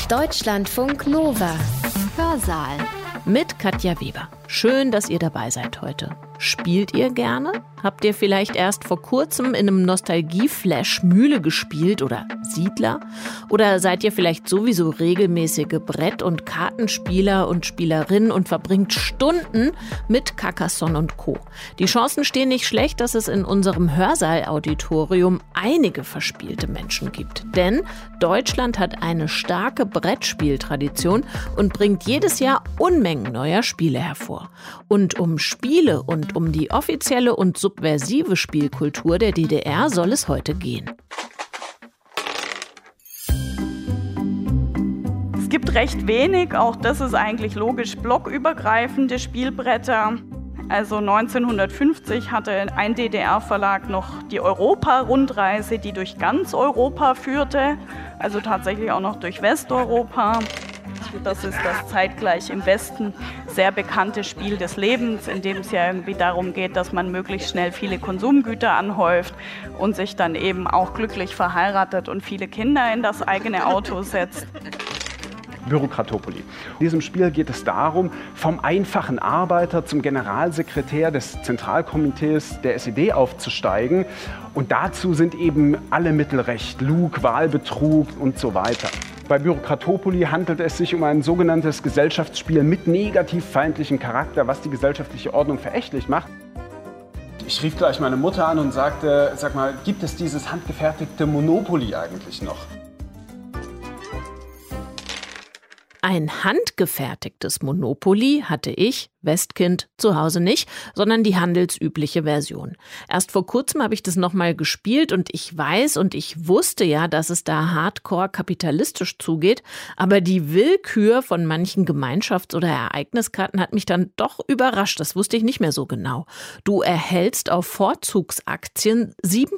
Deutschlandfunk Nova. Hörsaal. Mit Katja Weber. Schön, dass ihr dabei seid heute. Spielt ihr gerne? Habt ihr vielleicht erst vor kurzem in einem Nostalgie-Flash Mühle gespielt oder Siedler? Oder seid ihr vielleicht sowieso regelmäßige Brett- und Kartenspieler und Spielerinnen und verbringt Stunden mit Carcassonne und Co.? Die Chancen stehen nicht schlecht, dass es in unserem Hörsaal-Auditorium einige verspielte Menschen gibt. Denn Deutschland hat eine starke Brettspieltradition und bringt jedes Jahr Unmengen neuer Spiele hervor. Und um Spiele und um die offizielle und subversive Spielkultur der DDR soll es heute gehen. Es gibt recht wenig, auch das ist eigentlich logisch, blockübergreifende Spielbretter. Also 1950 hatte ein DDR-Verlag noch die Europa-Rundreise, die durch ganz Europa führte, also tatsächlich auch noch durch Westeuropa. Das ist das zeitgleich im Westen sehr bekannte Spiel des Lebens, in dem es ja irgendwie darum geht, dass man möglichst schnell viele Konsumgüter anhäuft und sich dann eben auch glücklich verheiratet und viele Kinder in das eigene Auto setzt. Bürokratopoli. In diesem Spiel geht es darum, vom einfachen Arbeiter zum Generalsekretär des Zentralkomitees der SED aufzusteigen. Und dazu sind eben alle Mittel recht, Lug, Wahlbetrug und so weiter. Bei Bürokratopoli handelt es sich um ein sogenanntes Gesellschaftsspiel mit negativ feindlichem Charakter, was die gesellschaftliche Ordnung verächtlich macht. Ich rief gleich meine Mutter an und sagte, sag mal, gibt es dieses handgefertigte Monopoly eigentlich noch? Ein handgefertigtes Monopoly hatte ich, Westkind, zu Hause nicht, sondern die handelsübliche Version. Erst vor kurzem habe ich das nochmal gespielt und ich weiß und ich wusste ja, dass es da hardcore kapitalistisch zugeht, aber die Willkür von manchen Gemeinschafts- oder Ereigniskarten hat mich dann doch überrascht, das wusste ich nicht mehr so genau. Du erhältst auf Vorzugsaktien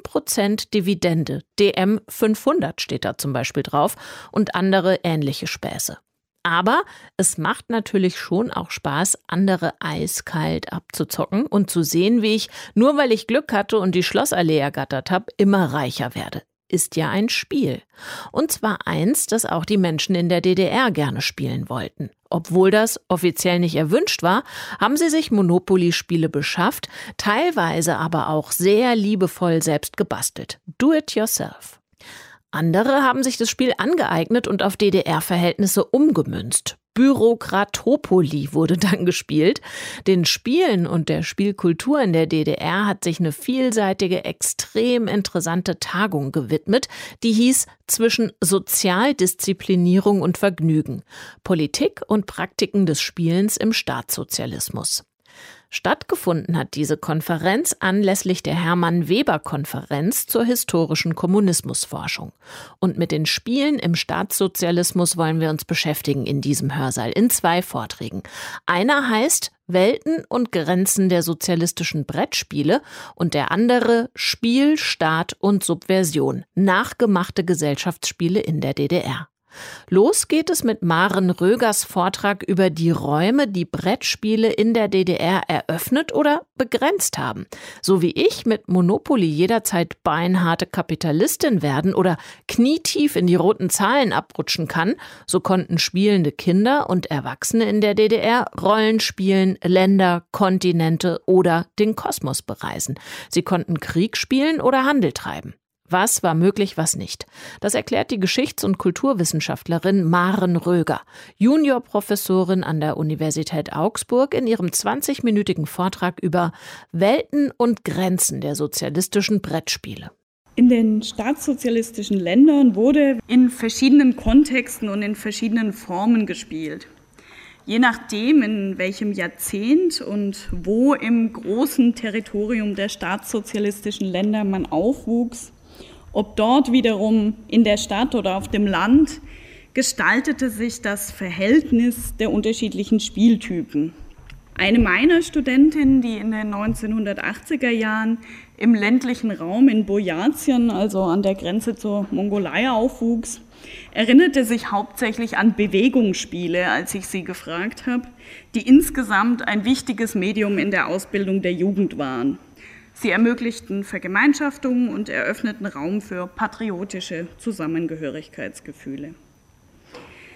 7% Dividende, DM 500 steht da zum Beispiel drauf und andere ähnliche Späße. Aber es macht natürlich schon auch Spaß, andere eiskalt abzuzocken und zu sehen, wie ich, nur weil ich Glück hatte und die Schlossallee ergattert habe, immer reicher werde. Ist ja ein Spiel. Und zwar eins, das auch die Menschen in der DDR gerne spielen wollten. Obwohl das offiziell nicht erwünscht war, haben sie sich Monopoly-Spiele beschafft, teilweise aber auch sehr liebevoll selbst gebastelt. Do it yourself. Andere haben sich das Spiel angeeignet und auf DDR-Verhältnisse umgemünzt. Bürokratopoli wurde dann gespielt. Den Spielen und der Spielkultur in der DDR hat sich eine vielseitige, extrem interessante Tagung gewidmet, die hieß Zwischen Sozialdisziplinierung und Vergnügen. Politik und Praktiken des Spielens im Staatssozialismus. Stattgefunden hat diese Konferenz anlässlich der Hermann-Weber-Konferenz zur historischen Kommunismusforschung. Und mit den Spielen im Staatssozialismus wollen wir uns beschäftigen in diesem Hörsaal in 2 Vorträgen. Einer heißt Welten und Grenzen der sozialistischen Brettspiele und der andere Spiel, Staat und Subversion, nachgemachte Gesellschaftsspiele in der DDR. Los geht es mit Maren Rögers Vortrag über die Räume, die Brettspiele in der DDR eröffnet oder begrenzt haben. So wie ich mit Monopoly jederzeit beinharte Kapitalistin werden oder knietief in die roten Zahlen abrutschen kann, so konnten spielende Kinder und Erwachsene in der DDR Rollen spielen, Länder, Kontinente oder den Kosmos bereisen. Sie konnten Krieg spielen oder Handel treiben. Was war möglich, was nicht? Das erklärt die Geschichts- und Kulturwissenschaftlerin Maren Röger, Juniorprofessorin an der Universität Augsburg, in ihrem 20-minütigen Vortrag über Welten und Grenzen der sozialistischen Brettspiele. In den staatssozialistischen Ländern wurde in verschiedenen Kontexten und in verschiedenen Formen gespielt. Je nachdem, in welchem Jahrzehnt und wo im großen Territorium der staatssozialistischen Länder man aufwuchs, ob dort wiederum in der Stadt oder auf dem Land, gestaltete sich das Verhältnis der unterschiedlichen Spieltypen. Eine meiner Studentinnen, die in den 1980er Jahren im ländlichen Raum in Boyatien, also an der Grenze zur Mongolei, aufwuchs, erinnerte sich hauptsächlich an Bewegungsspiele, als ich sie gefragt habe, die insgesamt ein wichtiges Medium in der Ausbildung der Jugend waren. Sie ermöglichten Vergemeinschaftung und eröffneten Raum für patriotische Zusammengehörigkeitsgefühle.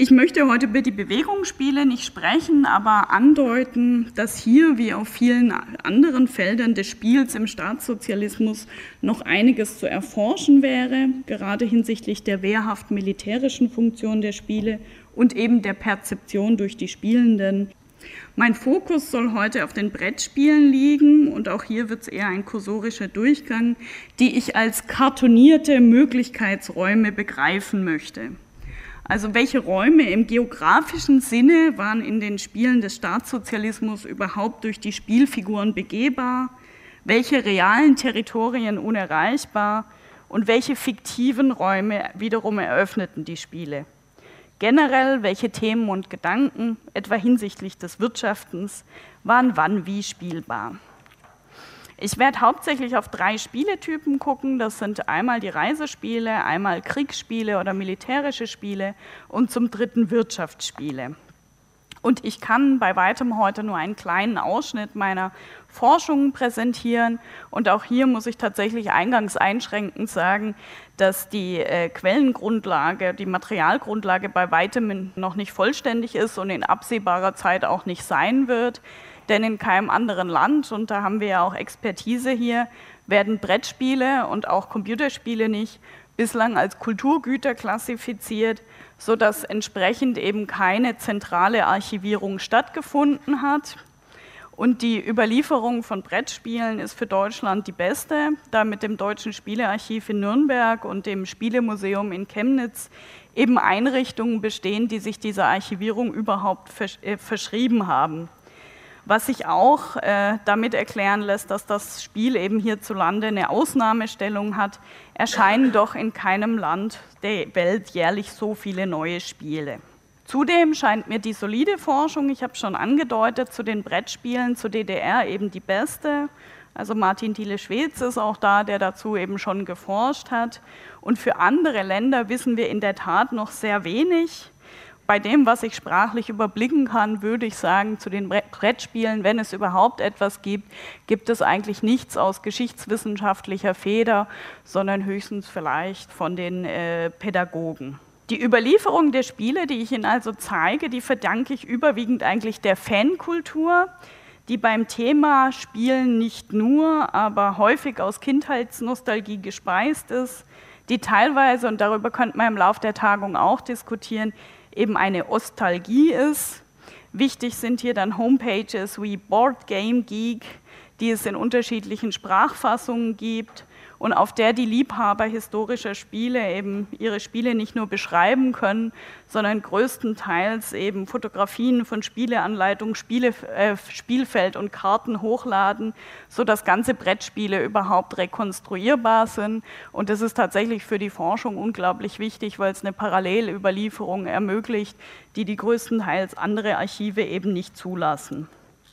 Ich möchte heute über die Bewegungsspiele nicht sprechen, aber andeuten, dass hier wie auf vielen anderen Feldern des Spiels im Staatssozialismus noch einiges zu erforschen wäre, gerade hinsichtlich der wehrhaft militärischen Funktion der Spiele und eben der Perzeption durch die Spielenden. Mein Fokus soll heute auf den Brettspielen liegen und auch hier wird es eher ein kursorischer Durchgang, die ich als kartonierte Möglichkeitsräume begreifen möchte. Also welche Räume im geografischen Sinne waren in den Spielen des Staatssozialismus überhaupt durch die Spielfiguren begehbar, welche realen Territorien unerreichbar und welche fiktiven Räume wiederum eröffneten die Spiele. Generell, welche Themen und Gedanken, etwa hinsichtlich des Wirtschaftens, waren wann wie spielbar. Ich werde hauptsächlich auf 3 Spieletypen gucken, das sind einmal die Reisespiele, einmal Kriegsspiele oder militärische Spiele und zum 3. Wirtschaftsspiele. Und ich kann bei weitem heute nur einen kleinen Ausschnitt meiner Forschungen präsentieren und auch hier muss ich tatsächlich eingangs einschränkend sagen, dass die Quellengrundlage, die Materialgrundlage bei weitem noch nicht vollständig ist und in absehbarer Zeit auch nicht sein wird. Denn in keinem anderen Land, und da haben wir ja auch Expertise hier, werden Brettspiele und auch Computerspiele nicht bislang als Kulturgüter klassifiziert, sodass entsprechend eben keine zentrale Archivierung stattgefunden hat. Und die Überlieferung von Brettspielen ist für Deutschland die beste, da mit dem Deutschen Spielearchiv in Nürnberg und dem Spielemuseum in Chemnitz eben Einrichtungen bestehen, die sich dieser Archivierung überhaupt verschrieben haben. Was sich auch damit erklären lässt, dass das Spiel eben hierzulande eine Ausnahmestellung hat, erscheinen doch in keinem Land der Welt jährlich so viele neue Spiele. Zudem scheint mir die solide Forschung, ich habe schon angedeutet, zu den Brettspielen zur DDR eben die beste. Also Martin Thiele-Schwedz ist auch da, der dazu eben schon geforscht hat. Und für andere Länder wissen wir in der Tat noch sehr wenig. Bei dem, was ich sprachlich überblicken kann, würde ich sagen, zu den Brettspielen, wenn es überhaupt etwas gibt, gibt es eigentlich nichts aus geschichtswissenschaftlicher Feder, sondern höchstens vielleicht von den Pädagogen. Die Überlieferung der Spiele, die ich Ihnen also zeige, die verdanke ich überwiegend eigentlich der Fankultur, die beim Thema Spielen nicht nur, aber häufig aus Kindheitsnostalgie gespeist ist, die teilweise, und darüber könnte man im Laufe der Tagung auch diskutieren, eben eine Ostalgie ist. Wichtig sind hier dann Homepages wie Board Game Geek, die es in unterschiedlichen Sprachfassungen gibt und auf der die Liebhaber historischer Spiele eben ihre Spiele nicht nur beschreiben können, sondern größtenteils eben Fotografien von Spieleanleitungen, Spielfeld und Karten hochladen, sodass ganze Brettspiele überhaupt rekonstruierbar sind. Und das ist tatsächlich für die Forschung unglaublich wichtig, weil es eine Parallelüberlieferung ermöglicht, die größtenteils andere Archive eben nicht zulassen.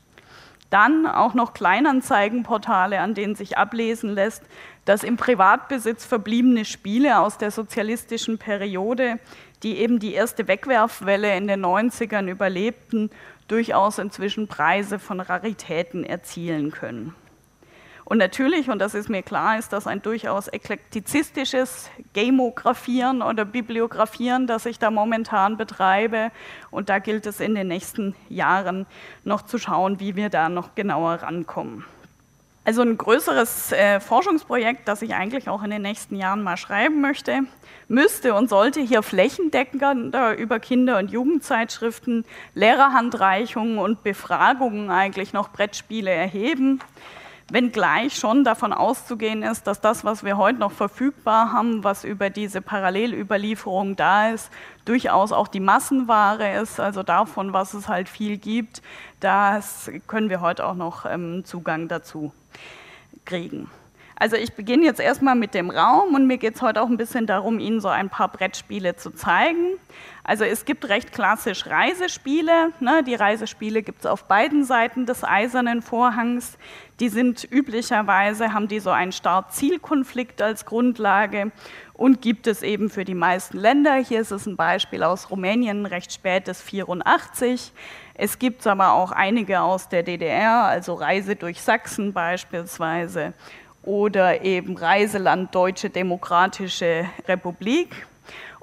Dann auch noch Kleinanzeigenportale, an denen sich ablesen lässt, dass im Privatbesitz verbliebene Spiele aus der sozialistischen Periode, die eben die erste Wegwerfwelle in den 90ern überlebten, durchaus inzwischen Preise von Raritäten erzielen können. Und natürlich, und das ist mir klar, ist das ein durchaus eklektizistisches Gamografieren oder Bibliografieren, das ich da momentan betreibe. Und da gilt es in den nächsten Jahren noch zu schauen, wie wir da noch genauer rankommen. Also ein größeres Forschungsprojekt, das ich eigentlich auch in den nächsten Jahren mal schreiben möchte, müsste und sollte hier flächendeckender über Kinder- und Jugendzeitschriften, Lehrerhandreichungen und Befragungen eigentlich noch Brettspiele erheben. Wenngleich schon davon auszugehen ist, dass das, was wir heute noch verfügbar haben, was über diese Parallelüberlieferung da ist, durchaus auch die Massenware ist, also davon, was es halt viel gibt, das können wir heute auch noch Zugang dazu kriegen. Also ich beginne jetzt erstmal mit dem Raum und mir geht es heute auch ein bisschen darum, Ihnen so ein paar Brettspiele zu zeigen. Also es gibt recht klassisch Reisespiele, ne? Die Reisespiele gibt es auf beiden Seiten des Eisernen Vorhangs. Die sind üblicherweise, haben die so einen Start-Ziel-Konflikt als Grundlage und gibt es eben für die meisten Länder. Hier ist es ein Beispiel aus Rumänien, recht spätes 84. Es gibt aber auch einige aus der DDR, also Reise durch Sachsen beispielsweise oder eben Reiseland Deutsche Demokratische Republik.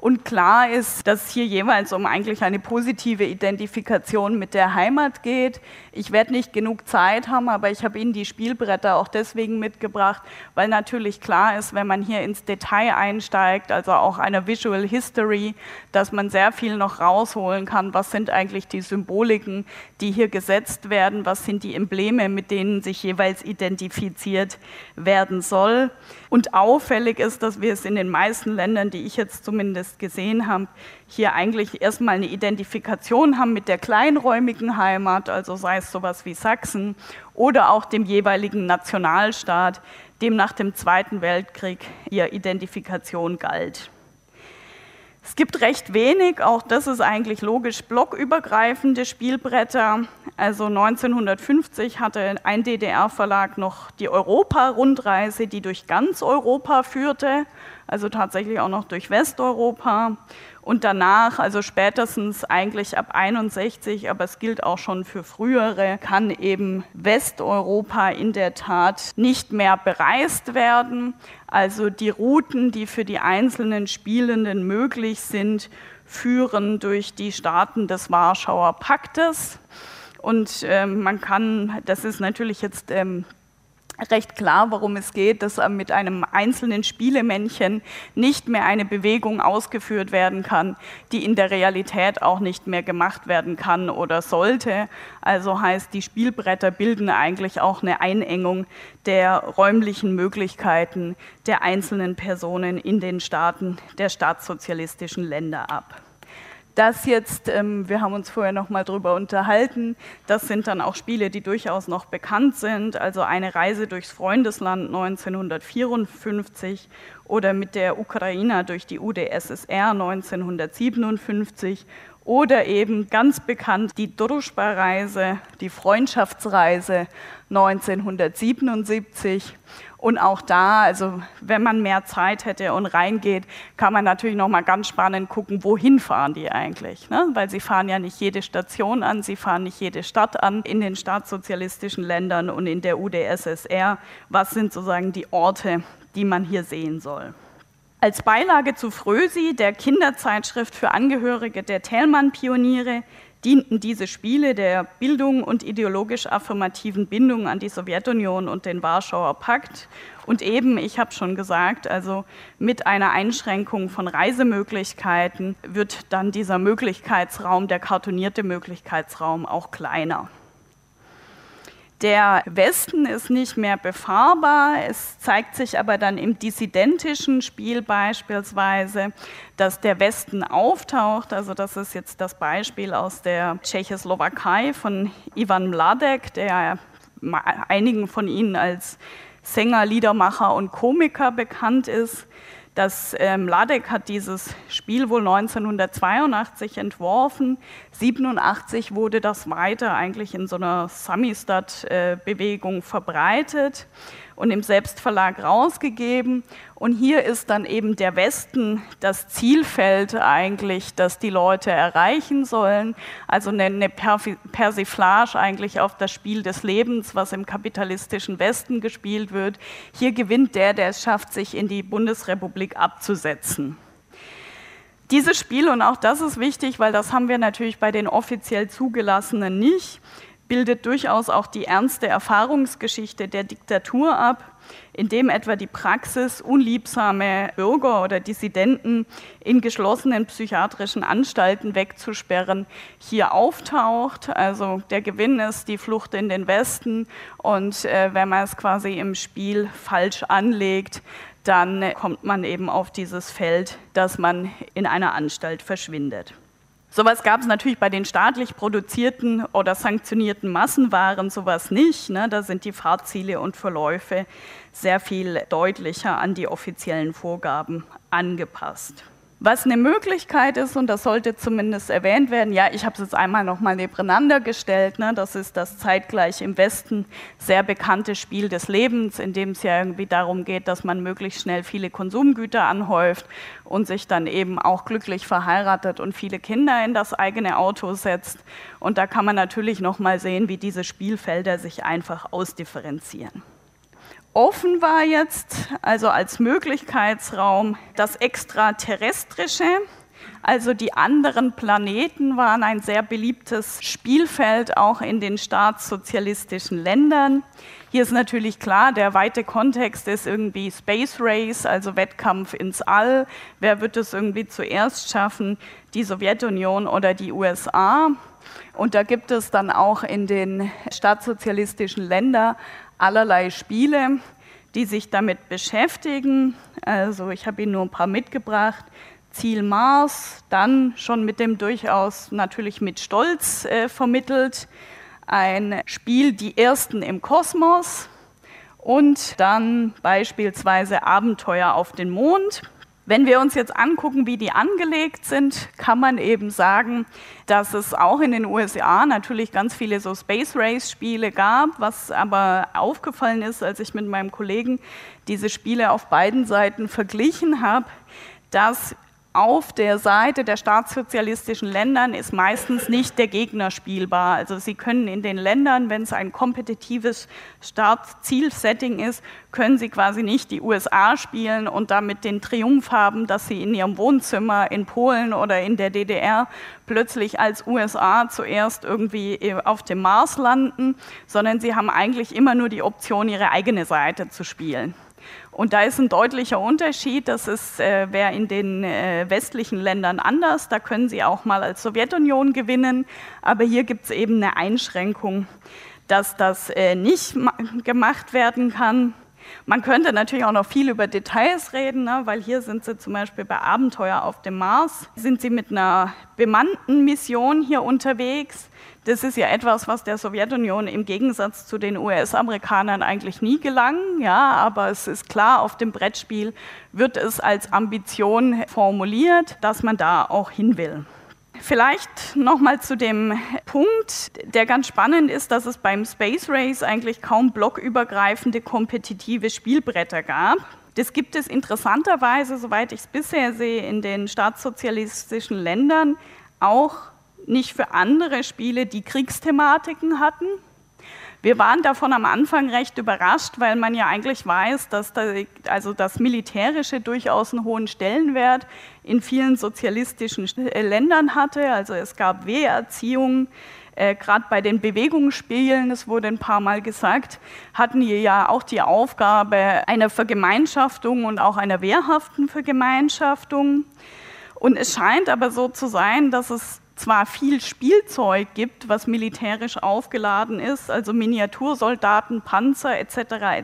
Und klar ist, dass es hier jeweils um eigentlich eine positive Identifikation mit der Heimat geht. Ich werde nicht genug Zeit haben, aber ich habe Ihnen die Spielbretter auch deswegen mitgebracht, weil natürlich klar ist, wenn man hier ins Detail einsteigt, also auch einer Visual History, dass man sehr viel noch rausholen kann. Was sind eigentlich die Symboliken, die hier gesetzt werden? Was sind die Embleme, mit denen sich jeweils identifiziert werden soll? Und auffällig ist, dass wir es in den meisten Ländern, die ich jetzt zumindest gesehen habe, hier eigentlich erstmal eine Identifikation haben mit der kleinräumigen Heimat, also sei es sowas wie Sachsen oder auch dem jeweiligen Nationalstaat, dem nach dem Zweiten Weltkrieg ihre Identifikation galt. Es gibt recht wenig, auch das ist eigentlich logisch, blockübergreifende Spielbretter. Also 1950 hatte ein DDR-Verlag noch die Europa-Rundreise, die durch ganz Europa führte, also tatsächlich auch noch durch Westeuropa. Und danach, also spätestens eigentlich ab 61, aber es gilt auch schon für frühere, kann eben Westeuropa in der Tat nicht mehr bereist werden. Also die Routen, die für die einzelnen Spielenden möglich sind, führen durch die Staaten des Warschauer Paktes. Und man kann, das ist natürlich jetzt recht klar, worum es geht, dass mit einem einzelnen Spielemännchen nicht mehr eine Bewegung ausgeführt werden kann, die in der Realität auch nicht mehr gemacht werden kann oder sollte. Also heißt, die Spielbretter bilden eigentlich auch eine Einengung der räumlichen Möglichkeiten der einzelnen Personen in den Staaten der staatssozialistischen Länder ab. Das jetzt, wir haben uns vorher noch mal drüber unterhalten, das sind dann auch Spiele, die durchaus noch bekannt sind, also eine Reise durchs Freundesland 1954 oder mit der Ukrainer durch die UdSSR 1957 oder eben ganz bekannt die Družba-Reise, die Freundschaftsreise 1977. Und auch da, also wenn man mehr Zeit hätte und reingeht, kann man natürlich noch mal ganz spannend gucken, wohin fahren die eigentlich, ne? Weil sie fahren ja nicht jede Station an, sie fahren nicht jede Stadt an in den staatssozialistischen Ländern und in der UdSSR. Was sind sozusagen die Orte, die man hier sehen soll? Als Beilage zu Frösi, der Kinderzeitschrift für Angehörige der Thälmann-Pioniere, dienten diese Spiele der Bildung und ideologisch affirmativen Bindung an die Sowjetunion und den Warschauer Pakt. Und eben, ich habe schon gesagt, also mit einer Einschränkung von Reisemöglichkeiten wird dann dieser Möglichkeitsraum, der kartonierte Möglichkeitsraum, auch kleiner. Der Westen ist nicht mehr befahrbar, es zeigt sich aber dann im dissidentischen Spiel beispielsweise, dass der Westen auftaucht, also das ist jetzt das Beispiel aus der Tschechoslowakei von Ivan Mladek, der einigen von Ihnen als Sänger, Liedermacher und Komiker bekannt ist. Mladek hat dieses Spiel wohl 1982 entworfen. 1987 wurde das weiter eigentlich in so einer Samistat-Bewegung verbreitet und im Selbstverlag rausgegeben. Und hier ist dann eben der Westen das Zielfeld eigentlich, das die Leute erreichen sollen. Also eine Persiflage eigentlich auf das Spiel des Lebens, was im kapitalistischen Westen gespielt wird. Hier gewinnt der es schafft, sich in die Bundesrepublik abzusetzen. Dieses Spiel, und auch das ist wichtig, weil das haben wir natürlich bei den offiziell Zugelassenen nicht, bildet durchaus auch die ernste Erfahrungsgeschichte der Diktatur ab, indem etwa die Praxis, unliebsame Bürger oder Dissidenten in geschlossenen psychiatrischen Anstalten wegzusperren, hier auftaucht. Also der Gewinn ist die Flucht in den Westen und wenn man es quasi im Spiel falsch anlegt, dann kommt man eben auf dieses Feld, dass man in einer Anstalt verschwindet. Sowas gab es natürlich bei den staatlich produzierten oder sanktionierten Massenwaren sowas nicht, ne? Da sind die Fahrziele und Verläufe sehr viel deutlicher an die offiziellen Vorgaben angepasst. Was eine Möglichkeit ist, und das sollte zumindest erwähnt werden, ja, ich habe es jetzt einmal nochmal nebeneinander gestellt, ne, das ist das zeitgleich im Westen sehr bekannte Spiel des Lebens, in dem es ja irgendwie darum geht, dass man möglichst schnell viele Konsumgüter anhäuft und sich dann eben auch glücklich verheiratet und viele Kinder in das eigene Auto setzt. Und da kann man natürlich nochmal sehen, wie diese Spielfelder sich einfach ausdifferenzieren. Offen war jetzt, also als Möglichkeitsraum, das Extraterrestrische. Also die anderen Planeten waren ein sehr beliebtes Spielfeld, auch in den staatssozialistischen Ländern. Hier ist natürlich klar, der weite Kontext ist irgendwie Space Race, also Wettkampf ins All. Wer wird es irgendwie zuerst schaffen, die Sowjetunion oder die USA? Und da gibt es dann auch in den staatssozialistischen Ländern allerlei Spiele, die sich damit beschäftigen. Also ich habe Ihnen nur ein paar mitgebracht. Ziel Mars, dann schon mit dem durchaus natürlich mit Stolz vermittelt. Ein Spiel Die Ersten im Kosmos und dann beispielsweise Abenteuer auf den Mond. Wenn wir uns jetzt angucken, wie die angelegt sind, kann man eben sagen, dass es auch in den USA natürlich ganz viele so Space Race Spiele gab, was aber aufgefallen ist, als ich mit meinem Kollegen diese Spiele auf beiden Seiten verglichen habe, dass auf der Seite der staatssozialistischen Ländern ist meistens nicht der Gegner spielbar. Also Sie können in den Ländern, wenn es ein kompetitives Start-Ziel-Setting ist, können Sie quasi nicht die USA spielen und damit den Triumph haben, dass Sie in Ihrem Wohnzimmer in Polen oder in der DDR plötzlich als USA zuerst irgendwie auf dem Mars landen, sondern Sie haben eigentlich immer nur die Option, Ihre eigene Seite zu spielen. Und da ist ein deutlicher Unterschied, das wäre in den westlichen Ländern anders, da können Sie auch mal als Sowjetunion gewinnen, aber hier gibt es eben eine Einschränkung, dass das nicht gemacht werden kann. Man könnte natürlich auch noch viel über Details reden, ne, weil hier sind Sie zum Beispiel bei Abenteuer auf dem Mars, sind Sie mit einer bemannten Mission hier unterwegs. Das ist ja etwas, was der Sowjetunion im Gegensatz zu den US-Amerikanern eigentlich nie gelang. Ja, aber es ist klar, auf dem Brettspiel wird es als Ambition formuliert, dass man da auch hin will. Vielleicht nochmal zu dem Punkt, der ganz spannend ist, dass es beim Space Race eigentlich kaum blockübergreifende kompetitive Spielbretter gab. Das gibt es interessanterweise, soweit ich es bisher sehe, in den staatssozialistischen Ländern auch nicht für andere Spiele, die Kriegsthematiken hatten. Wir waren davon am Anfang recht überrascht, weil man ja eigentlich weiß, dass das Militärische durchaus einen hohen Stellenwert in vielen sozialistischen Ländern hatte. Also es gab Wehrerziehung, gerade bei den Bewegungsspielen, es wurde ein paar Mal gesagt, hatten wir ja auch die Aufgabe einer Vergemeinschaftung und auch einer wehrhaften Vergemeinschaftung. Und es scheint aber so zu sein, dass es zwar viel Spielzeug gibt, was militärisch aufgeladen ist, also Miniatursoldaten, Panzer etc.,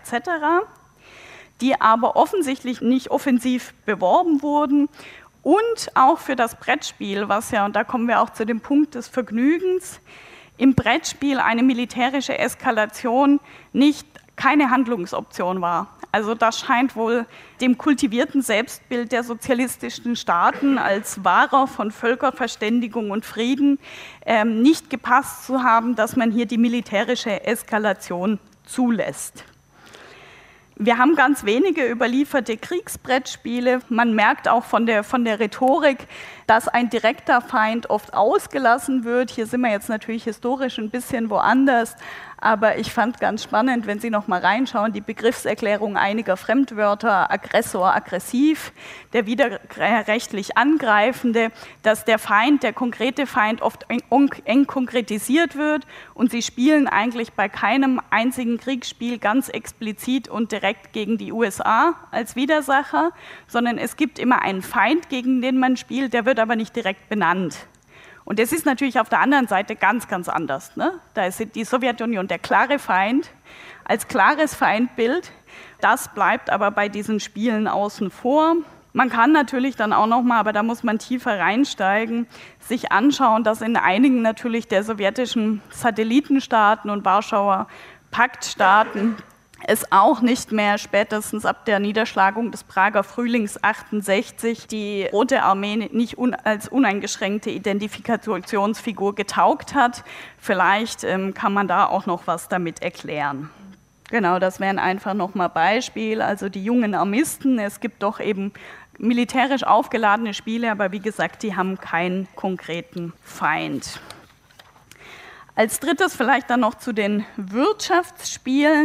die aber offensichtlich nicht offensiv beworben wurden und auch für das Brettspiel, was ja, und da kommen wir auch zu dem Punkt des Vergnügens, im Brettspiel eine militärische Eskalation keine Handlungsoption war. Also das scheint wohl dem kultivierten Selbstbild der sozialistischen Staaten als Wahrer von Völkerverständigung und Frieden nicht gepasst zu haben, dass man hier die militärische Eskalation zulässt. Wir haben ganz wenige überlieferte Kriegsbrettspiele. Man merkt auch von der Rhetorik, dass ein direkter Feind oft ausgelassen wird. Hier sind wir jetzt natürlich historisch ein bisschen woanders, aber ich fand ganz spannend, wenn Sie noch mal reinschauen, die Begriffserklärung einiger Fremdwörter, Aggressor, aggressiv, der widerrechtlich Angreifende, dass der Feind, der konkrete Feind oft eng konkretisiert wird und Sie spielen eigentlich bei keinem einzigen Kriegsspiel ganz explizit und direkt gegen die USA als Widersacher, sondern es gibt immer einen Feind, gegen den man spielt, der wird aber nicht direkt benannt. Und das ist natürlich auf der anderen Seite ganz, ganz anders. Ne? Da ist die Sowjetunion der klare Feind, als klares Feindbild. Das bleibt aber bei diesen Spielen außen vor. Man kann natürlich dann auch nochmal, aber da muss man tiefer reinsteigen, sich anschauen, dass in einigen natürlich der sowjetischen Satellitenstaaten und Warschauer Paktstaaten es auch nicht mehr spätestens ab der Niederschlagung des Prager Frühlings 68 die Rote Armee nicht als uneingeschränkte Identifikationsfigur getaugt hat. Vielleicht kann man da auch noch was damit erklären. Genau, das wären einfach nochmal Beispiele, also die jungen Armisten. Es gibt doch eben militärisch aufgeladene Spiele, aber wie gesagt, die haben keinen konkreten Feind. Als drittes vielleicht dann noch zu den Wirtschaftsspielen.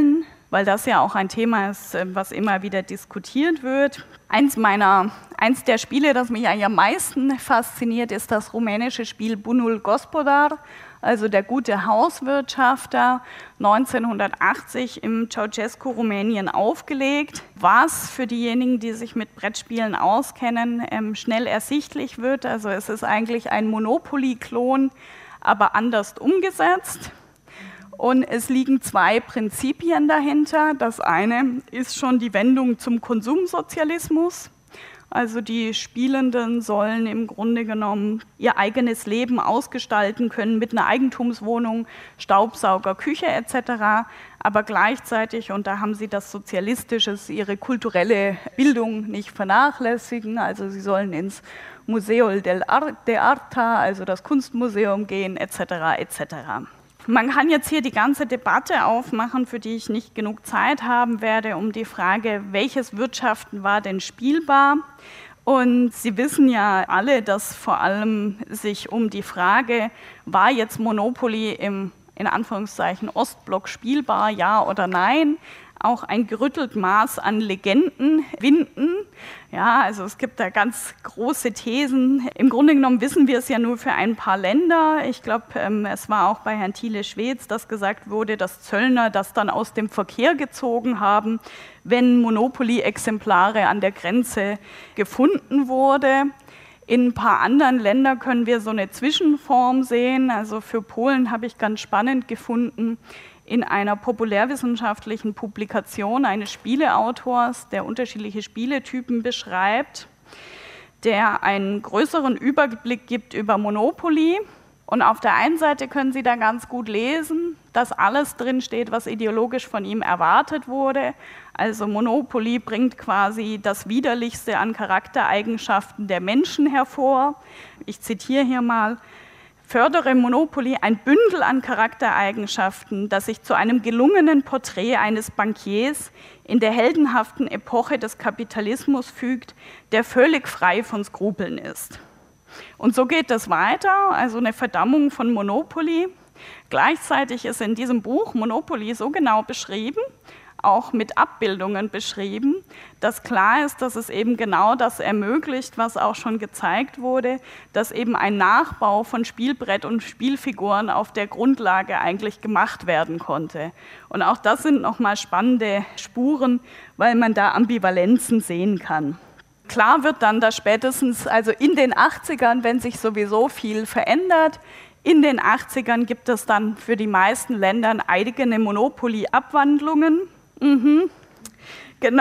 weil das ja auch ein Thema ist, was immer wieder diskutiert wird. Eins der Spiele, das mich eigentlich am meisten fasziniert, ist das rumänische Spiel Bunul Gospodar, also der gute Hauswirtschafter, 1980 im Ceausescu Rumänien aufgelegt. Was für diejenigen, die sich mit Brettspielen auskennen, schnell ersichtlich wird. Also es ist eigentlich ein Monopoly-Klon, aber anders umgesetzt. Und es liegen 2 Prinzipien dahinter. Das eine ist schon die Wendung zum Konsumsozialismus. Also die Spielenden sollen im Grunde genommen ihr eigenes Leben ausgestalten können mit einer Eigentumswohnung, Staubsauger, Küche etc. Aber gleichzeitig, und da haben sie das Sozialistische, ihre kulturelle Bildung nicht vernachlässigen. Also sie sollen ins Museo de Arta, also das Kunstmuseum gehen etc. etc. Man kann jetzt hier die ganze Debatte aufmachen, für die ich nicht genug Zeit haben werde, um die Frage, welches Wirtschaften war denn spielbar? Und Sie wissen ja alle, dass vor allem sich um die Frage, war jetzt Monopoly im, in Anführungszeichen, Ostblock spielbar, ja oder nein, auch ein gerüttelt Maß an Legenden winden. Ja, also es gibt da ganz große Thesen. Im Grunde genommen wissen wir es ja nur für ein paar Länder. Ich glaube, es war auch bei Herrn Thiele-Schwedz, dass gesagt wurde, dass Zöllner das dann aus dem Verkehr gezogen haben, wenn Monopoly-Exemplare an der Grenze gefunden wurde. In ein paar anderen Ländern können wir so eine Zwischenform sehen. Also für Polen habe ich ganz spannend gefunden, in einer populärwissenschaftlichen Publikation eines Spieleautors, der unterschiedliche Spieletypen beschreibt, der einen größeren Überblick gibt über Monopoly. Und auf der einen Seite können Sie da ganz gut lesen, dass alles drinsteht, was ideologisch von ihm erwartet wurde. Also Monopoly bringt quasi das Widerlichste an Charaktereigenschaften der Menschen hervor. Ich zitiere hier mal: Fördere Monopoly ein Bündel an Charaktereigenschaften, das sich zu einem gelungenen Porträt eines Bankiers in der heldenhaften Epoche des Kapitalismus fügt, der völlig frei von Skrupeln ist. Und so geht es weiter, also eine Verdammung von Monopoly. Gleichzeitig ist in diesem Buch Monopoly so genau beschrieben, auch mit Abbildungen beschrieben, dass klar ist, dass es eben genau das ermöglicht, was auch schon gezeigt wurde, dass eben ein Nachbau von Spielbrett und Spielfiguren auf der Grundlage eigentlich gemacht werden konnte. Und auch das sind nochmal spannende Spuren, weil man da Ambivalenzen sehen kann. Klar wird dann, dass spätestens, also in den 80ern, wenn sich sowieso viel verändert, in den 80ern gibt es dann für die meisten Länder eigene Monopoly-Abwandlungen. Genau.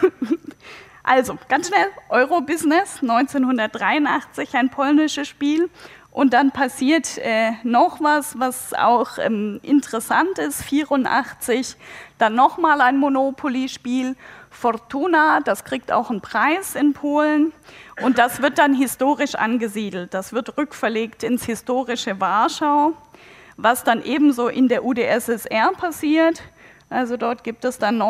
Also, ganz schnell, Eurobusiness, 1983, ein polnisches Spiel. Und dann passiert noch was auch interessant ist, 1984, dann nochmal ein Monopoly-Spiel, Fortuna, das kriegt auch einen Preis in Polen. Und das wird dann historisch angesiedelt, das wird rückverlegt ins historische Warschau, was dann ebenso in der UdSSR passiert. Also dort gibt es dann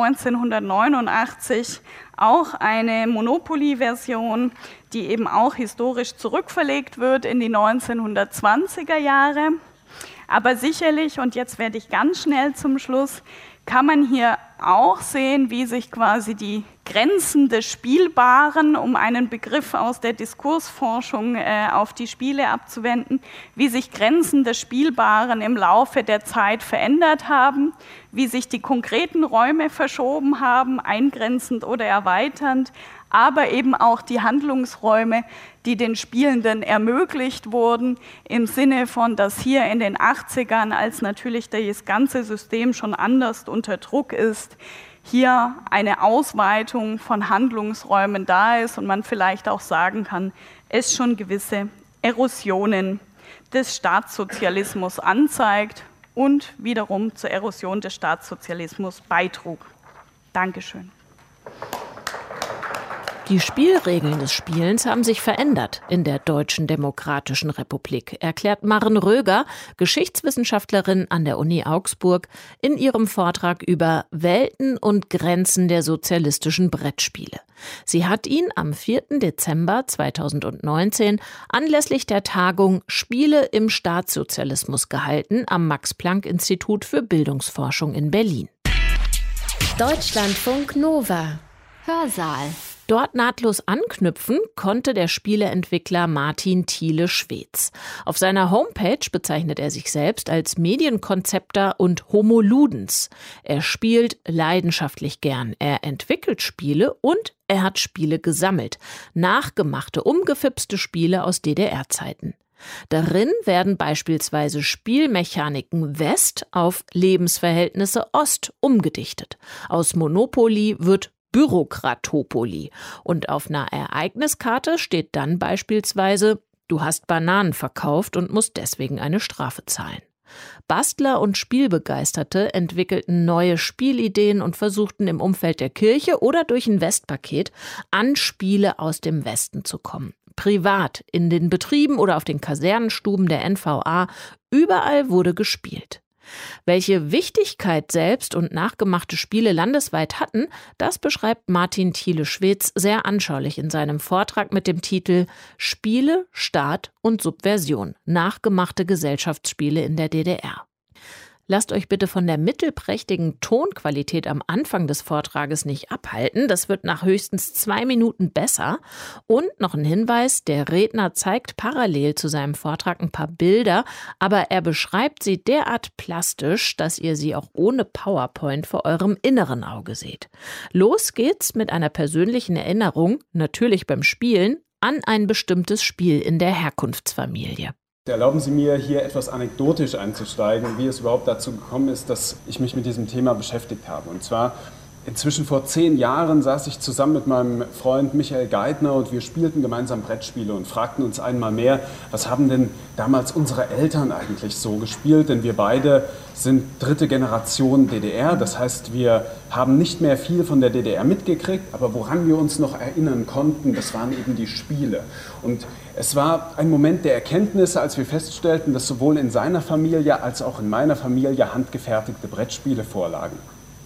1989 auch eine Monopoly-Version, die eben auch historisch zurückverlegt wird in die 1920er Jahre. Aber sicherlich, und jetzt werde ich ganz schnell zum Schluss, kann man hier auch sehen, wie sich quasi die Grenzen des Spielbaren, um einen Begriff aus der Diskursforschung auf die Spiele abzuwenden, wie sich Grenzen des Spielbaren im Laufe der Zeit verändert haben, wie sich die konkreten Räume verschoben haben, eingrenzend oder erweiternd, aber eben auch die Handlungsräume, die den Spielenden ermöglicht wurden, im Sinne von, dass hier in den 80ern, als natürlich das ganze System schon anders unter Druck ist, hier eine Ausweitung von Handlungsräumen da ist und man vielleicht auch sagen kann, es schon gewisse Erosionen des Staatssozialismus anzeigt und wiederum zur Erosion des Staatssozialismus beitrug. Dankeschön. Die Spielregeln des Spielens haben sich verändert in der Deutschen Demokratischen Republik, erklärt Maren Röger, Geschichtswissenschaftlerin an der Uni Augsburg, in ihrem Vortrag über Welten und Grenzen der sozialistischen Brettspiele. Sie hat ihn am 4. Dezember 2019 anlässlich der Tagung Spiele im Staatssozialismus gehalten am Max-Planck-Institut für Bildungsforschung in Berlin. Deutschlandfunk Nova. Hörsaal. Dort nahtlos anknüpfen konnte der Spieleentwickler Martin Thiele-Schweetz. Auf seiner Homepage bezeichnet er sich selbst als Medienkonzepter und Homo Ludens. Er spielt leidenschaftlich gern, er entwickelt Spiele und er hat Spiele gesammelt. Nachgemachte, umgefipste Spiele aus DDR-Zeiten. Darin werden beispielsweise Spielmechaniken West auf Lebensverhältnisse Ost umgedichtet. Aus Monopoly wird Bürokratopoly. Und auf einer Ereigniskarte steht dann beispielsweise: Du hast Bananen verkauft und musst deswegen eine Strafe zahlen. Bastler und Spielbegeisterte entwickelten neue Spielideen und versuchten im Umfeld der Kirche oder durch ein Westpaket an Spiele aus dem Westen zu kommen. Privat, in den Betrieben oder auf den Kasernenstuben der NVA, überall wurde gespielt. Welche Wichtigkeit selbst und nachgemachte Spiele landesweit hatten, das beschreibt Martin Thiele-Schweetz sehr anschaulich in seinem Vortrag mit dem Titel Spiele, Staat und Subversion. Nachgemachte Gesellschaftsspiele in der DDR. Lasst euch bitte von der mittelprächtigen Tonqualität am Anfang des Vortrages nicht abhalten. Das wird nach höchstens 2 Minuten besser. Und noch ein Hinweis, der Redner zeigt parallel zu seinem Vortrag ein paar Bilder, aber er beschreibt sie derart plastisch, dass ihr sie auch ohne PowerPoint vor eurem inneren Auge seht. Los geht's mit einer persönlichen Erinnerung, natürlich beim Spielen, an ein bestimmtes Spiel in der Herkunftsfamilie. Erlauben Sie mir, hier etwas anekdotisch einzusteigen, wie es überhaupt dazu gekommen ist, dass ich mich mit diesem Thema beschäftigt habe. Und zwar, inzwischen vor 10 Jahren saß ich zusammen mit meinem Freund Michael Geithner und wir spielten gemeinsam Brettspiele und fragten uns einmal mehr, was haben denn damals unsere Eltern eigentlich so gespielt? Denn wir beide sind 3. Generation DDR, das heißt, wir haben nicht mehr viel von der DDR mitgekriegt, aber woran wir uns noch erinnern konnten, das waren eben die Spiele. Und es war ein Moment der Erkenntnisse, als wir feststellten, dass sowohl in seiner Familie als auch in meiner Familie handgefertigte Brettspiele vorlagen.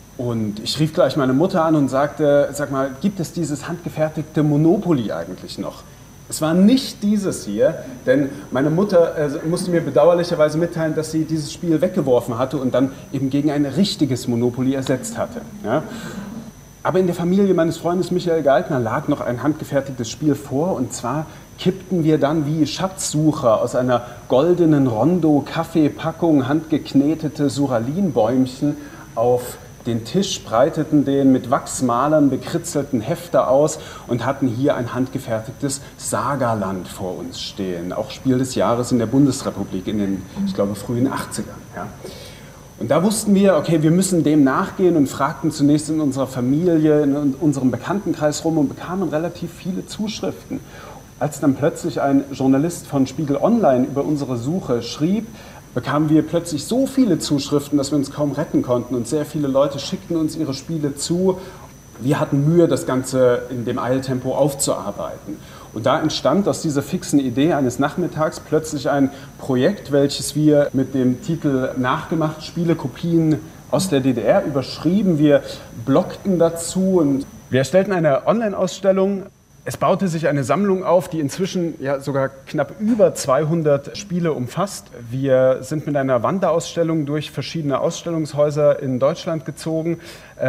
Und ich rief gleich meine Mutter an und sagte, sag mal, gibt es dieses handgefertigte Monopoly eigentlich noch? Es war nicht dieses hier, denn meine Mutter musste mir bedauerlicherweise mitteilen, dass sie dieses Spiel weggeworfen hatte und dann eben gegen ein richtiges Monopoly ersetzt hatte. Ja? Aber in der Familie meines Freundes Michael Geithner lag noch ein handgefertigtes Spiel vor, und zwar kippten wir dann wie Schatzsucher aus einer goldenen Rondo-Kaffeepackung handgeknetete Suralinbäumchen auf den Tisch, breiteten den mit Wachsmalern bekritzelten Hefter aus und hatten hier ein handgefertigtes Sagaland vor uns stehen. Auch Spiel des Jahres in der Bundesrepublik in den, ich glaube, frühen 80ern. Ja. Und da wussten wir, okay, wir müssen dem nachgehen und fragten zunächst in unserer Familie, in unserem Bekanntenkreis rum und bekamen relativ viele Zuschriften. Als dann plötzlich ein Journalist von Spiegel Online über unsere Suche schrieb, bekamen wir plötzlich so viele Zuschriften, dass wir uns kaum retten konnten. Und sehr viele Leute schickten uns ihre Spiele zu. Wir hatten Mühe, das Ganze in dem Eiltempo aufzuarbeiten. Und da entstand aus dieser fixen Idee eines Nachmittags plötzlich ein Projekt, welches wir mit dem Titel Nachgemacht Spielekopien aus der DDR überschrieben. Wir bloggten dazu und wir erstellten eine Online-Ausstellung. Es baute sich eine Sammlung auf, die inzwischen ja sogar knapp über 200 Spiele umfasst. Wir sind mit einer Wanderausstellung durch verschiedene Ausstellungshäuser in Deutschland gezogen.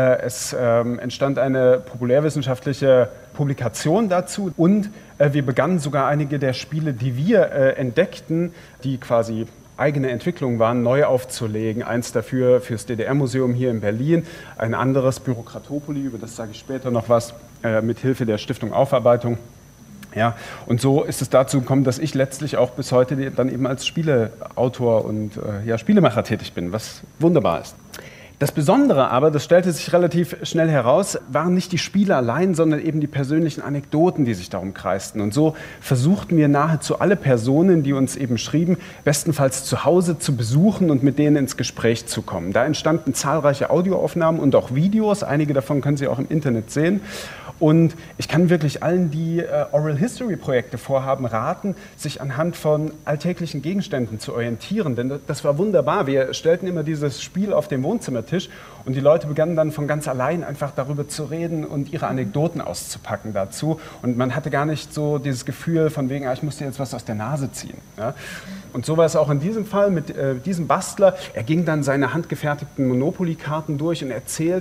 Es entstand eine populärwissenschaftliche Publikation dazu und wir begannen sogar einige der Spiele, die wir entdeckten, die quasi eigene Entwicklungen waren, neu aufzulegen. Eins dafür fürs DDR-Museum hier in Berlin, ein anderes Bürokratopoly, über das sage ich später noch was, mit Hilfe der Stiftung Aufarbeitung. Ja, und so ist es dazu gekommen, dass ich letztlich auch bis heute dann eben als Spieleautor und Spielemacher tätig bin, was wunderbar ist. Das Besondere aber, das stellte sich relativ schnell heraus, waren nicht die Spiele allein, sondern eben die persönlichen Anekdoten, die sich darum kreisten. Und so versuchten wir nahezu alle Personen, die uns eben schrieben, bestenfalls zu Hause zu besuchen und mit denen ins Gespräch zu kommen. Da entstanden zahlreiche Audioaufnahmen und auch Videos. Einige davon können Sie auch im Internet sehen. Und ich kann wirklich allen, die Oral History Projekte vorhaben, raten, sich anhand von alltäglichen Gegenständen zu orientieren. Denn das war wunderbar. Wir stellten immer dieses Spiel auf dem Wohnzimmertisch und die Leute begannen dann von ganz allein einfach darüber zu reden und ihre Anekdoten auszupacken dazu. Und man hatte gar nicht so dieses Gefühl von wegen, ich muss dir jetzt was aus der Nase ziehen. Ja? Und so war es auch in diesem Fall mit diesem Bastler. Er ging dann seine handgefertigten Monopoly-Karten durch und erzählte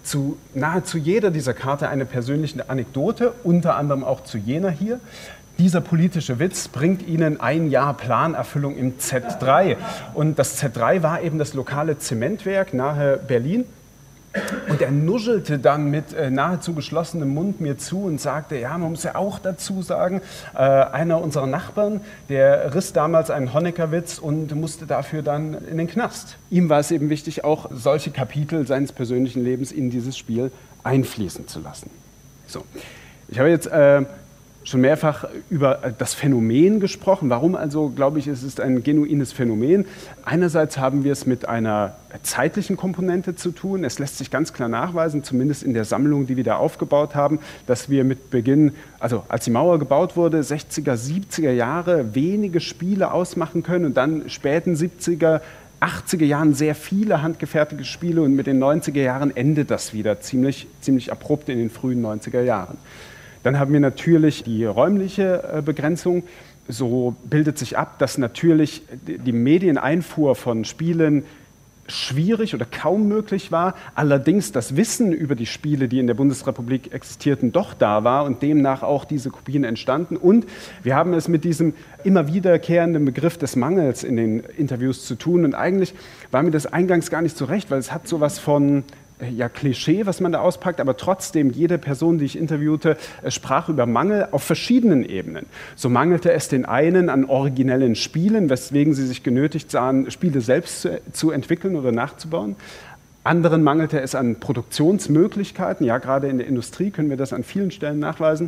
zu nahezu jeder dieser Karte eine persönliche Anekdote, unter anderem auch zu jener hier. Dieser politische Witz bringt Ihnen ein Jahr Planerfüllung im Z3. Und das Z3 war eben das lokale Zementwerk nahe Berlin. Und er nuschelte dann mit nahezu geschlossenem Mund mir zu und sagte, ja, man muss ja auch dazu sagen, einer unserer Nachbarn, der riss damals einen Honecker-Witz und musste dafür dann in den Knast. Ihm war es eben wichtig, auch solche Kapitel seines persönlichen Lebens in dieses Spiel einfließen zu lassen. So. Ich habe jetzt schon mehrfach über das Phänomen gesprochen. Warum also, glaube ich, es ist ein genuines Phänomen. Einerseits haben wir es mit einer zeitlichen Komponente zu tun. Es lässt sich ganz klar nachweisen, zumindest in der Sammlung, die wir da aufgebaut haben, dass wir mit Beginn, also als die Mauer gebaut wurde, 60er, 70er Jahre wenige Spiele ausmachen können und dann späten 70er, 80er Jahren sehr viele handgefertigte Spiele und mit den 90er Jahren endet das wieder ziemlich abrupt in den frühen 90er Jahren. Dann haben wir natürlich die räumliche Begrenzung. So bildet sich ab, dass natürlich die Medieneinfuhr von Spielen schwierig oder kaum möglich war. Allerdings das Wissen über die Spiele, die in der Bundesrepublik existierten, doch da war und demnach auch diese Kopien entstanden. Und wir haben es mit diesem immer wiederkehrenden Begriff des Mangels in den Interviews zu tun. Und eigentlich war mir das eingangs gar nicht so recht, weil es hat sowas von Klischee, was man da auspackt, aber trotzdem, jede Person, die ich interviewte, sprach über Mangel auf verschiedenen Ebenen. So mangelte es den einen an originellen Spielen, weswegen sie sich genötigt sahen, Spiele selbst zu entwickeln oder nachzubauen. Anderen mangelte es an Produktionsmöglichkeiten, ja, gerade in der Industrie können wir das an vielen Stellen nachweisen.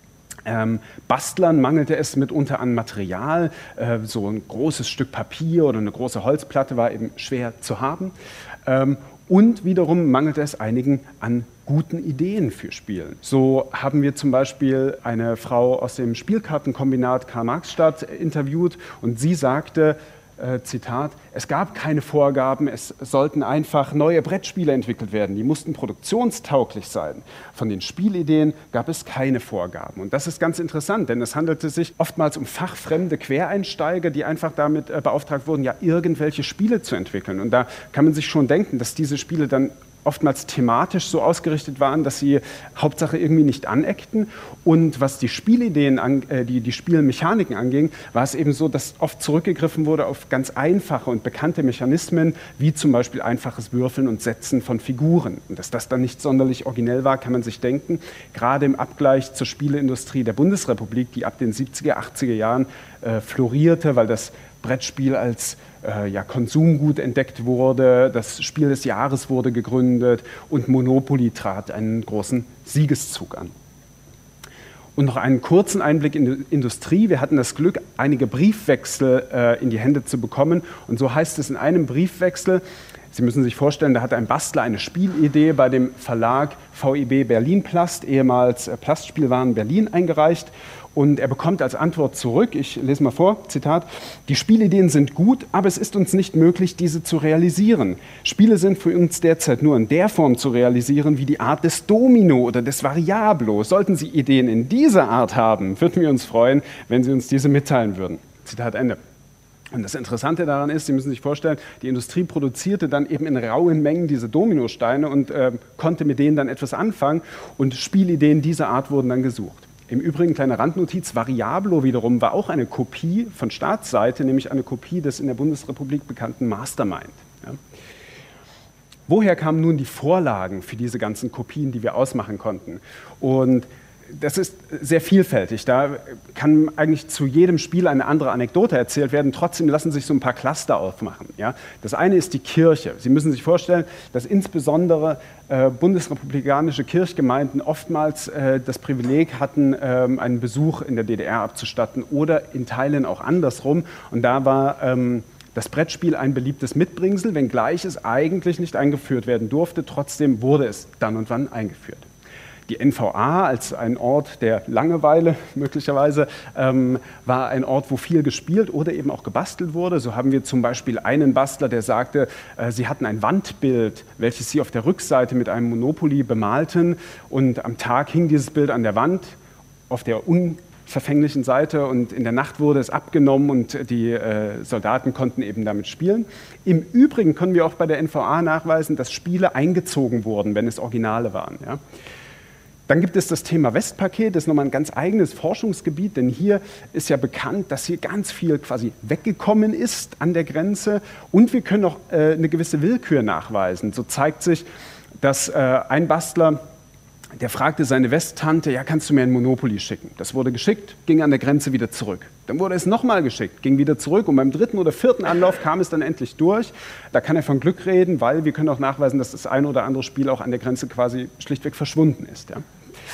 Bastlern mangelte es mitunter an Material, so ein großes Stück Papier oder eine große Holzplatte war eben schwer zu haben. Und wiederum mangelte es einigen an guten Ideen für Spielen. So haben wir zum Beispiel eine Frau aus dem Spielkartenkombinat Karl-Marx-Stadt interviewt und sie sagte, Zitat, es gab keine Vorgaben, es sollten einfach neue Brettspiele entwickelt werden, die mussten produktionstauglich sein. Von den Spielideen gab es keine Vorgaben. Und das ist ganz interessant, denn es handelte sich oftmals um fachfremde Quereinsteiger, die einfach damit beauftragt wurden, ja irgendwelche Spiele zu entwickeln. Und da kann man sich schon denken, dass diese Spiele dann oftmals thematisch so ausgerichtet waren, dass sie Hauptsache irgendwie nicht aneckten. Und was die Spielideen, die Spielmechaniken anging, war es eben so, dass oft zurückgegriffen wurde auf ganz einfache und bekannte Mechanismen, wie zum Beispiel einfaches Würfeln und Setzen von Figuren. Und dass das dann nicht sonderlich originell war, kann man sich denken, gerade im Abgleich zur Spieleindustrie der Bundesrepublik, die ab den 70er, 80er Jahren florierte, weil das Brettspiel als Konsumgut entdeckt wurde, das Spiel des Jahres wurde gegründet und Monopoly trat einen großen Siegeszug an. Und noch einen kurzen Einblick in die Industrie. Wir hatten das Glück, einige Briefwechsel in die Hände zu bekommen. Und so heißt es in einem Briefwechsel, Sie müssen sich vorstellen, da hat ein Bastler eine Spielidee bei dem Verlag VIB Berlin Plast, ehemals Plastspielwaren Berlin, eingereicht. Und er bekommt als Antwort zurück, ich lese mal vor, Zitat, die Spielideen sind gut, aber es ist uns nicht möglich, diese zu realisieren. Spiele sind für uns derzeit nur in der Form zu realisieren, wie die Art des Domino oder des Variablo. Sollten Sie Ideen in dieser Art haben, würden wir uns freuen, wenn Sie uns diese mitteilen würden. Zitat Ende. Und das Interessante daran ist, Sie müssen sich vorstellen, die Industrie produzierte dann eben in rauen Mengen diese Dominosteine und konnte mit denen dann etwas anfangen und Spielideen dieser Art wurden dann gesucht. Im Übrigen, kleine Randnotiz, Variablo wiederum war auch eine Kopie von Staatsseite, nämlich eine Kopie des in der Bundesrepublik bekannten Mastermind. Ja. Woher kamen nun die Vorlagen für diese ganzen Kopien, die wir ausmachen konnten? Und das ist sehr vielfältig. Da kann eigentlich zu jedem Spiel eine andere Anekdote erzählt werden. Trotzdem lassen sich so ein paar Cluster aufmachen. Ja? Das eine ist die Kirche. Sie müssen sich vorstellen, dass insbesondere bundesrepublikanische Kirchgemeinden oftmals das Privileg hatten, einen Besuch in der DDR abzustatten oder in Teilen auch andersrum. Und da war das Brettspiel ein beliebtes Mitbringsel, wenngleich es eigentlich nicht eingeführt werden durfte. Trotzdem wurde es dann und wann eingeführt. Die NVA als ein Ort der Langeweile möglicherweise war ein Ort, wo viel gespielt oder eben auch gebastelt wurde. So haben wir zum Beispiel einen Bastler, der sagte, sie hatten ein Wandbild, welches sie auf der Rückseite mit einem Monopoly bemalten und am Tag hing dieses Bild an der Wand. Auf der verfänglichen Seite und in der Nacht wurde es abgenommen und die Soldaten konnten eben damit spielen. Im Übrigen können wir auch bei der NVA nachweisen, dass Spiele eingezogen wurden, wenn es Originale waren. Ja. Dann gibt es das Thema Westpaket, das ist nochmal ein ganz eigenes Forschungsgebiet, denn hier ist ja bekannt, dass hier ganz viel quasi weggekommen ist an der Grenze und wir können auch eine gewisse Willkür nachweisen. So zeigt sich, dass ein Bastler, der fragte seine Westtante, ja, kannst du mir ein Monopoly schicken? Das wurde geschickt, ging an der Grenze wieder zurück. Dann wurde es nochmal geschickt, ging wieder zurück und beim 3. oder 4. Anlauf kam es dann endlich durch. Da kann er von Glück reden, weil wir können auch nachweisen, dass das ein oder andere Spiel auch an der Grenze quasi schlichtweg verschwunden ist. Ja.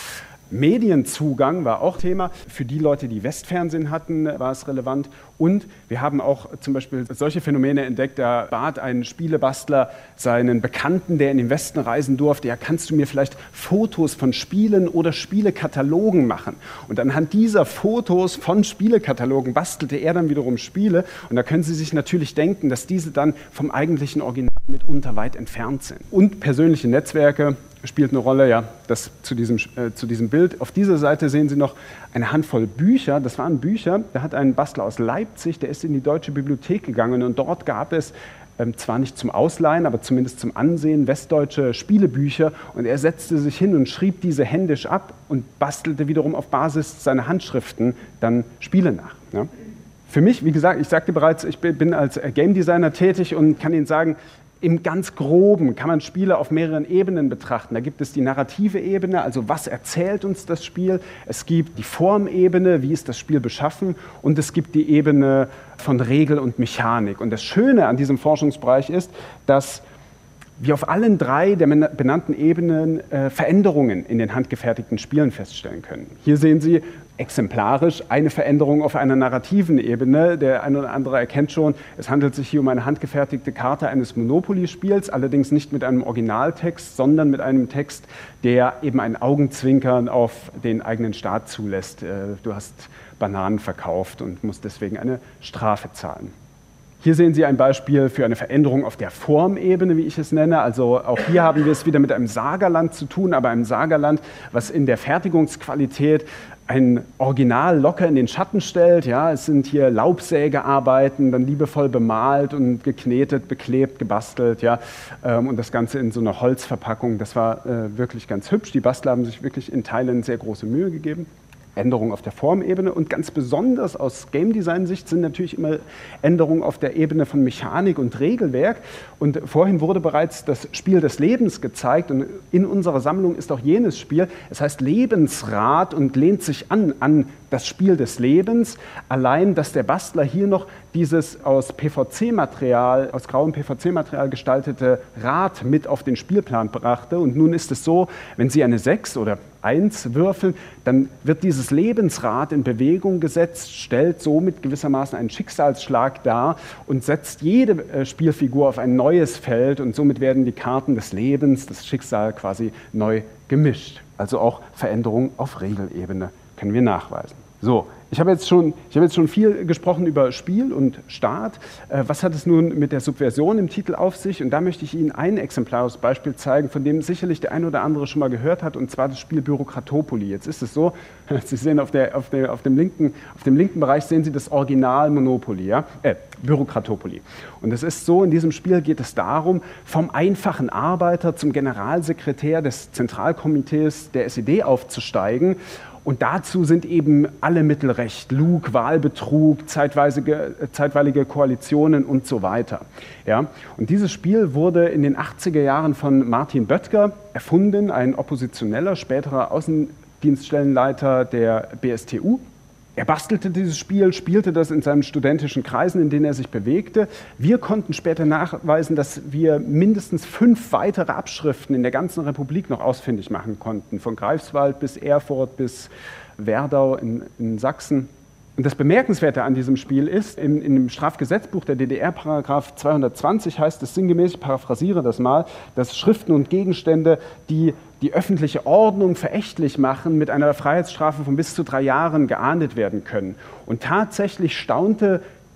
Medienzugang war auch Thema. Für die Leute, die Westfernsehen hatten, war es relevant. Und wir haben auch zum Beispiel solche Phänomene entdeckt. Da bat ein Spielebastler seinen Bekannten, der in den Westen reisen durfte, ja, kannst du mir vielleicht Fotos von Spielen oder Spielekatalogen machen? Und anhand dieser Fotos von Spielekatalogen bastelte er dann wiederum Spiele. Und da können Sie sich natürlich denken, dass diese dann vom eigentlichen Original mitunter weit entfernt sind. Und persönliche Netzwerke spielt eine Rolle, ja, das zu diesem Bild. Auf dieser Seite sehen Sie noch eine Handvoll Bücher. Das waren Bücher, da hat ein Bastler aus Leipzig, der ist in die Deutsche Bibliothek gegangen und dort gab es zwar nicht zum Ausleihen, aber zumindest zum Ansehen westdeutsche Spielebücher und er setzte sich hin und schrieb diese händisch ab und bastelte wiederum auf Basis seiner Handschriften dann Spiele nach. Ja. Für mich, wie gesagt, ich sagte bereits, ich bin als Game Designer tätig und kann Ihnen sagen, im ganz Groben kann man Spiele auf mehreren Ebenen betrachten. Da gibt es die narrative Ebene, also was erzählt uns das Spiel. Es gibt die Formebene, wie ist das Spiel beschaffen. Und es gibt die Ebene von Regel und Mechanik. Und das Schöne an diesem Forschungsbereich ist, dass wir auf allen 3 der benannten Ebenen Veränderungen in den handgefertigten Spielen feststellen können. Hier sehen Sie exemplarisch eine Veränderung auf einer narrativen Ebene. Der eine oder andere erkennt schon, es handelt sich hier um eine handgefertigte Karte eines Monopoly-Spiels, allerdings nicht mit einem Originaltext, sondern mit einem Text, der eben ein Augenzwinkern auf den eigenen Staat zulässt. Du hast Bananen verkauft und musst deswegen eine Strafe zahlen. Hier sehen Sie ein Beispiel für eine Veränderung auf der Formebene, wie ich es nenne. Also auch hier haben wir es wieder mit einem Sagerland zu tun, aber einem Sagerland, was in der Fertigungsqualität ein Original locker in den Schatten stellt. Ja, es sind hier Laubsägearbeiten, dann liebevoll bemalt und geknetet, beklebt, gebastelt. Ja, und das Ganze in so einer Holzverpackung. Das war wirklich ganz hübsch. Die Bastler haben sich wirklich in Teilen sehr große Mühe gegeben. Änderungen auf der Formebene und ganz besonders aus Game Design Sicht sind natürlich immer Änderungen auf der Ebene von Mechanik und Regelwerk. Und vorhin wurde bereits das Spiel des Lebens gezeigt und in unserer Sammlung ist auch jenes Spiel. Es heißt Lebensrad und lehnt sich an das Spiel des Lebens. Allein, dass der Bastler hier noch dieses aus PVC-Material, aus grauem PVC-Material gestaltete Rad mit auf den Spielplan brachte. Und nun ist es so, wenn Sie eine 6 oder 1 würfeln, dann wird dieses Lebensrad in Bewegung gesetzt, stellt somit gewissermaßen einen Schicksalsschlag dar und setzt jede Spielfigur auf ein neues Feld und somit werden die Karten des Lebens, das Schicksal quasi neu gemischt. Also auch Veränderungen auf Regelebene können wir nachweisen. So, ich habe jetzt schon viel gesprochen über Spiel und Staat. Was hat es nun mit der Subversion im Titel auf sich? Und da möchte ich Ihnen ein exemplarisches Beispiel zeigen, von dem sicherlich der ein oder andere schon mal gehört hat, und zwar das Spiel Bürokratopoli. Jetzt ist es so, Sie sehen auf dem linken Bereich sehen Sie das Original Monopoly, ja? Bürokratopoli. Und es ist so, in diesem Spiel geht es darum, vom einfachen Arbeiter zum Generalsekretär des Zentralkomitees der SED aufzusteigen. Und dazu sind eben alle Mittel recht, Lug, Wahlbetrug, zeitweilige Koalitionen und so weiter. Ja? Und dieses Spiel wurde in den 80er Jahren von Martin Böttger erfunden, ein oppositioneller, späterer Außendienststellenleiter der BSTU. Er bastelte dieses Spiel, spielte das in seinen studentischen Kreisen, in denen er sich bewegte. Wir konnten später nachweisen, dass wir mindestens 5 weitere Abschriften in der ganzen Republik noch ausfindig machen konnten, von Greifswald bis Erfurt bis Werdau in Sachsen. Und das Bemerkenswerte an diesem Spiel ist, in dem Strafgesetzbuch der DDR, Paragraph 220 heißt es sinngemäß, ich paraphrasiere das mal, dass Schriften und Gegenstände, die die öffentliche Ordnung verächtlich machen, mit einer Freiheitsstrafe von bis zu 3 Jahren geahndet werden können. Und tatsächlich staunte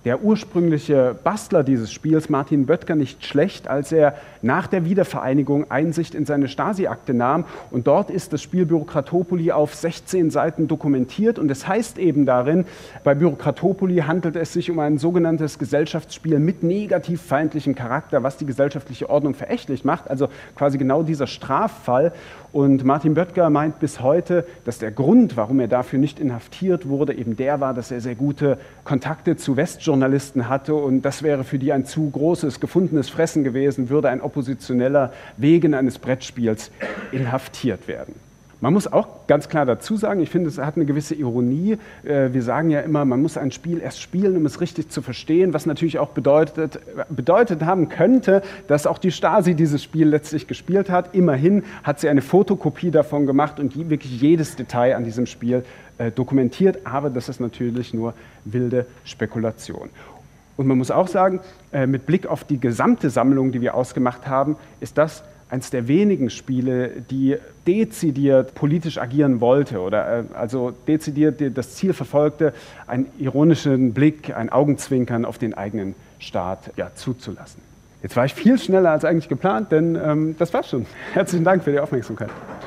der ursprüngliche Bastler dieses Spiels, Martin Böttger, nicht schlecht, als er nach der Wiedervereinigung Einsicht in seine Stasi-Akte nahm. Und dort ist das Spiel Bürokratopoli auf 16 Seiten dokumentiert. Und es heißt eben darin, bei Bürokratopoli handelt es sich um ein sogenanntes Gesellschaftsspiel mit negativ-feindlichem Charakter, was die gesellschaftliche Ordnung verächtlich macht. Also quasi genau dieser Straffall. Und Martin Böttger meint bis heute, dass der Grund, warum er dafür nicht inhaftiert wurde, eben der war, dass er sehr gute Kontakte zu Westjournalisten hatte und das wäre für die ein zu großes, gefundenes Fressen gewesen, würde ein Oppositioneller wegen eines Brettspiels inhaftiert werden. Man muss auch ganz klar dazu sagen, ich finde, es hat eine gewisse Ironie. Wir sagen ja immer, man muss ein Spiel erst spielen, um es richtig zu verstehen, was natürlich auch bedeutet haben könnte, dass auch die Stasi dieses Spiel letztlich gespielt hat. Immerhin hat sie eine Fotokopie davon gemacht und wirklich jedes Detail an diesem Spiel dokumentiert, aber das ist natürlich nur wilde Spekulation. Und man muss auch sagen, mit Blick auf die gesamte Sammlung, die wir ausgemacht haben, ist das eines der wenigen Spiele, die dezidiert politisch agieren wollte oder also dezidiert das Ziel verfolgte, einen ironischen Blick, ein Augenzwinkern auf den eigenen Staat zuzulassen. Jetzt war ich viel schneller als eigentlich geplant, denn das war's schon. Herzlichen Dank für die Aufmerksamkeit.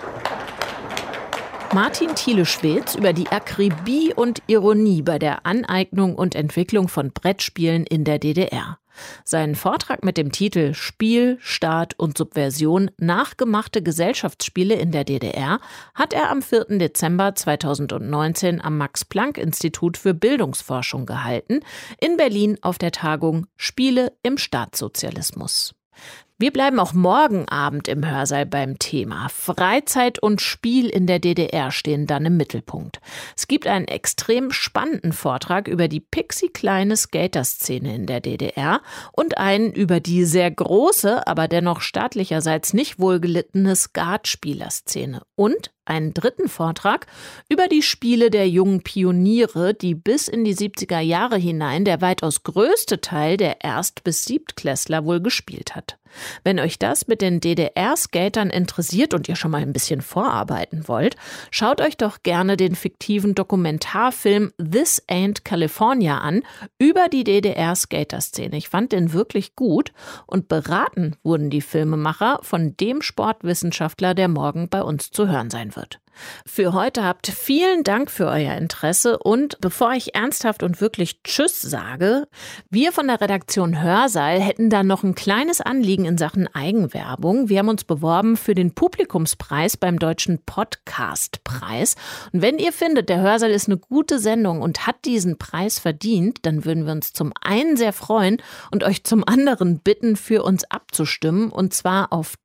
Martin Thiele-Schwedz über die Akribie und Ironie bei der Aneignung und Entwicklung von Brettspielen in der DDR. Seinen Vortrag mit dem Titel »Spiel, Staat und Subversion – Nachgemachte Gesellschaftsspiele in der DDR« hat er am 4. Dezember 2019 am Max-Planck-Institut für Bildungsforschung gehalten, in Berlin auf der Tagung »Spiele im Staatssozialismus«. Wir bleiben auch morgen Abend im Hörsaal beim Thema. Freizeit und Spiel in der DDR stehen dann im Mittelpunkt. Es gibt einen extrem spannenden Vortrag über die pixie-kleine Skater-Szene in der DDR und einen über die sehr große, aber dennoch staatlicherseits nicht wohlgelittene Skatspielerszene. Und einen dritten Vortrag über die Spiele der jungen Pioniere, die bis in die 70er Jahre hinein der weitaus größte Teil der Erst- bis Siebtklässler wohl gespielt hat. Wenn euch das mit den DDR-Skatern interessiert und ihr schon mal ein bisschen vorarbeiten wollt, schaut euch doch gerne den fiktiven Dokumentarfilm This Ain't California an über die DDR-Skater-Szene. Ich fand den wirklich gut und beraten wurden die Filmemacher von dem Sportwissenschaftler, der morgen bei uns zu hören sein wird. Für heute habt vielen Dank für euer Interesse und bevor ich ernsthaft und wirklich Tschüss sage, wir von der Redaktion Hörsaal hätten da noch ein kleines Anliegen in Sachen Eigenwerbung. Wir haben uns beworben für den Publikumspreis beim Deutschen Podcastpreis und wenn ihr findet, der Hörsaal ist eine gute Sendung und hat diesen Preis verdient, dann würden wir uns zum einen sehr freuen und euch zum anderen bitten, für uns abzustimmen und zwar auf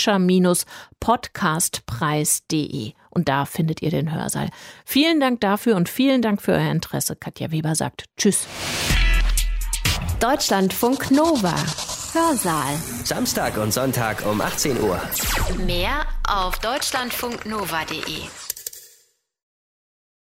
deutscher-podcastpreis.de. Und da findet ihr den Hörsaal. Vielen Dank dafür und vielen Dank für euer Interesse. Katja Weber sagt Tschüss. Deutschlandfunk Nova. Hörsaal. Samstag und Sonntag um 18 Uhr. Mehr auf deutschlandfunknova.de.